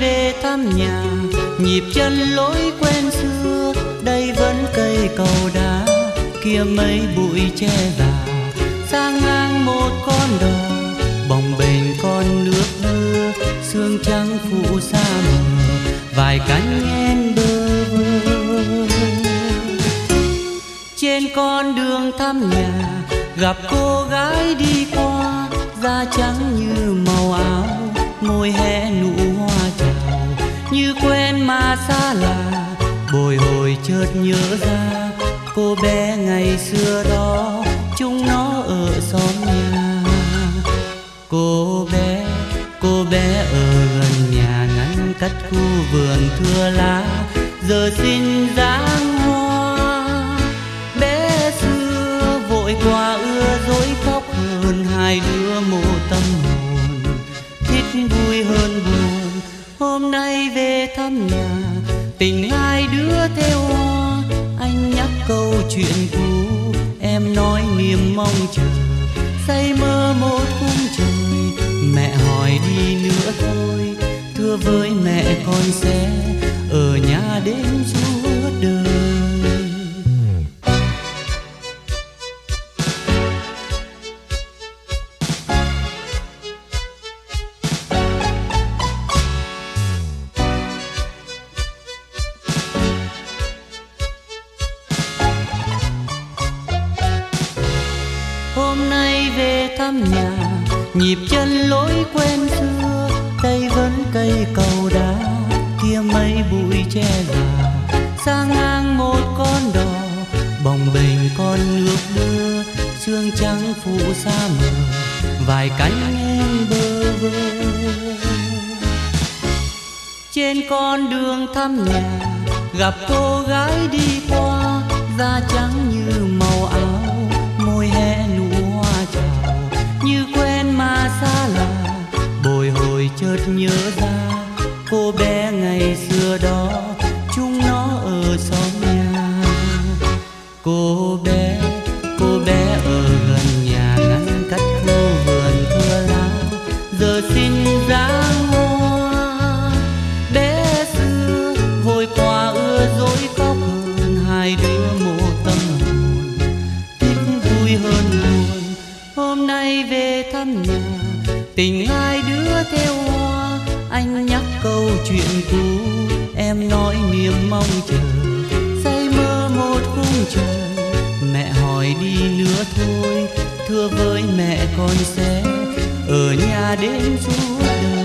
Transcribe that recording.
về thăm nhà, nhịp chân lối quen xưa. Đây vẫn cây cầu đá, kia mấy bụi tre già. Sang ngang một con đò, bồng bềnh con nước mưa. Sương trắng phủ xa mờ, vài cánh én bơ vơ. Trên con đường thăm nhà, gặp cô gái đi qua. Da trắng như màu áo, môi hé nụ hoa chào. Như quen mà xa lạ, bồi hồi chợt nhớ ra. Cô bé ngày xưa đó, chúng nó ở xóm nhà. Cô bé ở gần nhà, ngăn cách khu vườn thưa lá. Giờ xin dáng hoa, bé xưa vội qua ưa dối khóc hơn. Hai đứa một tâm hồn, thích vui hơn buồn. Hôm nay về thăm nhà, tình hai đứa theo hoa. Anh nhắc câu chuyện cũ, em nói niềm mong chờ. Say mơ một khung trời, mẹ hỏi đi nữa thôi. Thưa với mẹ con sẽ ở nhà đến suốt đời. Hôm nay về thăm nhà, nhịp chân lối quen xưa. Đây vẫn cây cầu đá, kia mấy bụi tre già. Sang ngang một con đò, bồng bềnh con nước mưa. Sương trắng phủ xa mờ, vài cánh én bơ vơ. Trên con đường thăm nhà, gặp cô gái đi qua. Da trắng như màu áo, môi hé nụ hoa chào. Như quen mà xa lạ, bồi hồi chợt nhớ ra. Cô bé ngày xưa đó, chúng nó ở xóm nhà. Cô bé ở gần nhà, ngăn cách khu vườn thưa lá. Giờ xin dáng hoa, bé xưa vội qua ưa dối khóc hơn. Hai đứa một tâm hồn, thích vui hơn buồn. Hôm nay về thăm nhà, tình hai đứa theo hoa. Anh nhắc câu chuyện cũ, em nói niềm mong chờ. Say mơ một khung trời, mẹ hỏi đi nữa thôi. Thưa với mẹ con sẽ ở nhà đến suốt đời.